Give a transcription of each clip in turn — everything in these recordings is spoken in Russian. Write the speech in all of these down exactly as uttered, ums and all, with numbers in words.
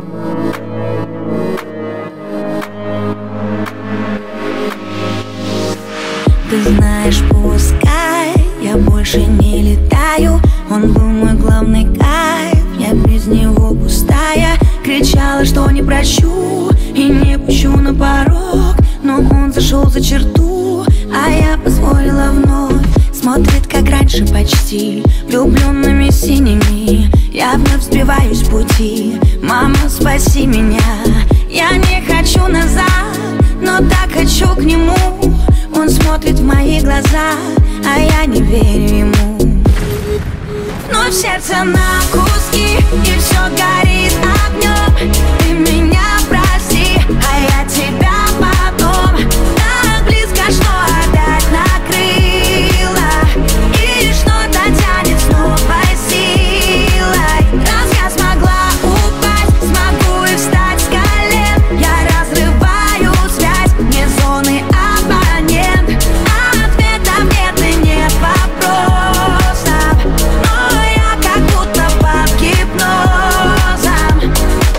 Ты знаешь, пускай я больше не летаю, он был мой главный кайф, я без него пустая. Кричала, что не прощу и не пущу на порог, но он зашел за черту, а я позволила вновь. Смотрит, как раньше почти, влюбленными синими. Я вновь сбиваюсь с пути. Мама, спаси меня. Я не хочу назад, но так хочу к нему. Он смотрит в мои глаза, а я не верю ему. Но в сердце на куски, и все горит огнем. Ты меня прости, а я тебя потом. Так близко, что опять накрыло, и что-то тянет с новой силой. Раз я смогла упасть, смогу и встать с колен. Я разрываю связь, не зоны абонент. Ответов нет и нет вопросов, но я как будто под гипнозом.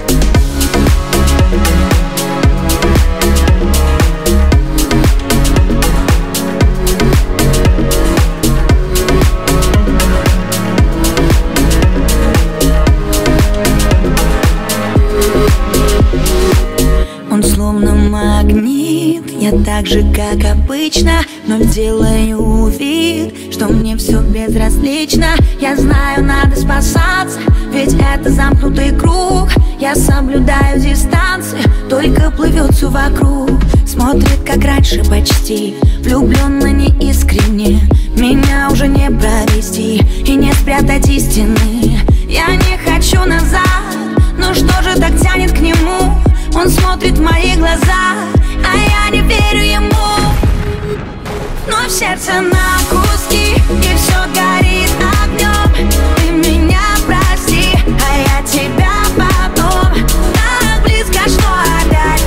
Он словно магнит, я так же, как обычно, но делаю вид, что мне все безразлично. Я знаю, надо спасаться, ведь это замкнутый круг. Я соблюдаю дистанцию, только плывет все вокруг. Смотрит, как раньше почти, влюбленно неискренне. Меня уже не провести и не спрятать истины. Я не хочу назад, но что же так тянет к нему? Он смотрит в мои глаза, а я не верю ему. Но в сердце на куски, и все горит огнем. Ты меня прости, а я тебя потом. Так близко, что опять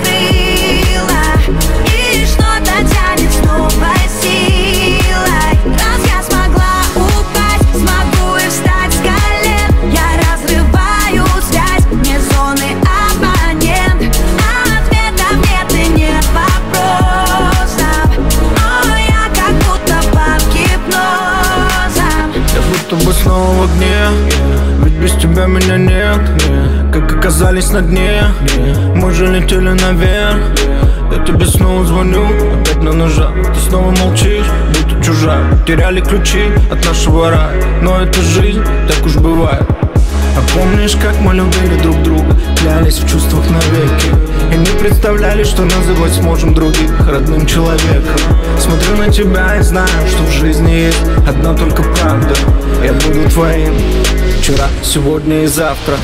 накрыло, и что-то тянет с новой силой. Раз я смогла упасть, смогу и встать с колен. Я разрываю связь, не зоны абонент. Ответов нет и нет вопросов, но я как будто под гипнозом. Я будто бы снова в огне, ведь без тебя меня нет. Как оказались на дне, мы же летели наверх. Я тебе снова звоню, опять на ножах. Ты снова молчишь, будто чужая. Теряли ключи от нашего рая, но это жизнь, так уж бывает. А помнишь, как мы любили друг друга, клялись в чувствах навеки, и не представляли, что называть сможем других родным человеком. Смотрю на тебя и знаю, что в жизни есть одна только правда. Я буду твоим вчера, сегодня и завтра.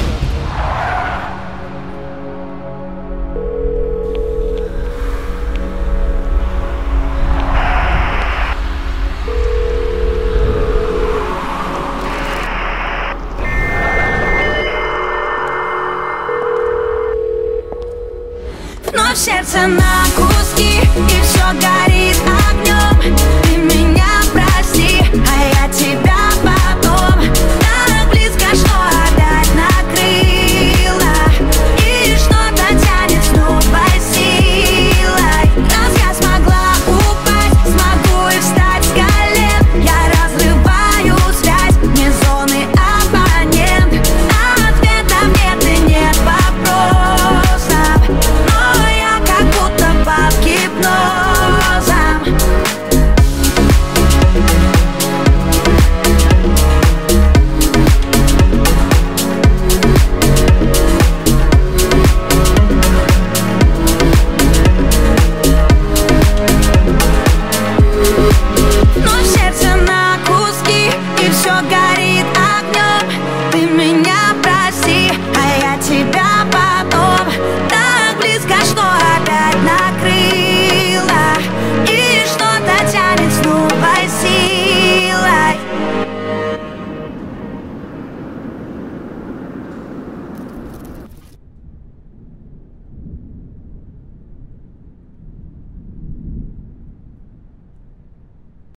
Но в сердце на куски, и все горит огнем.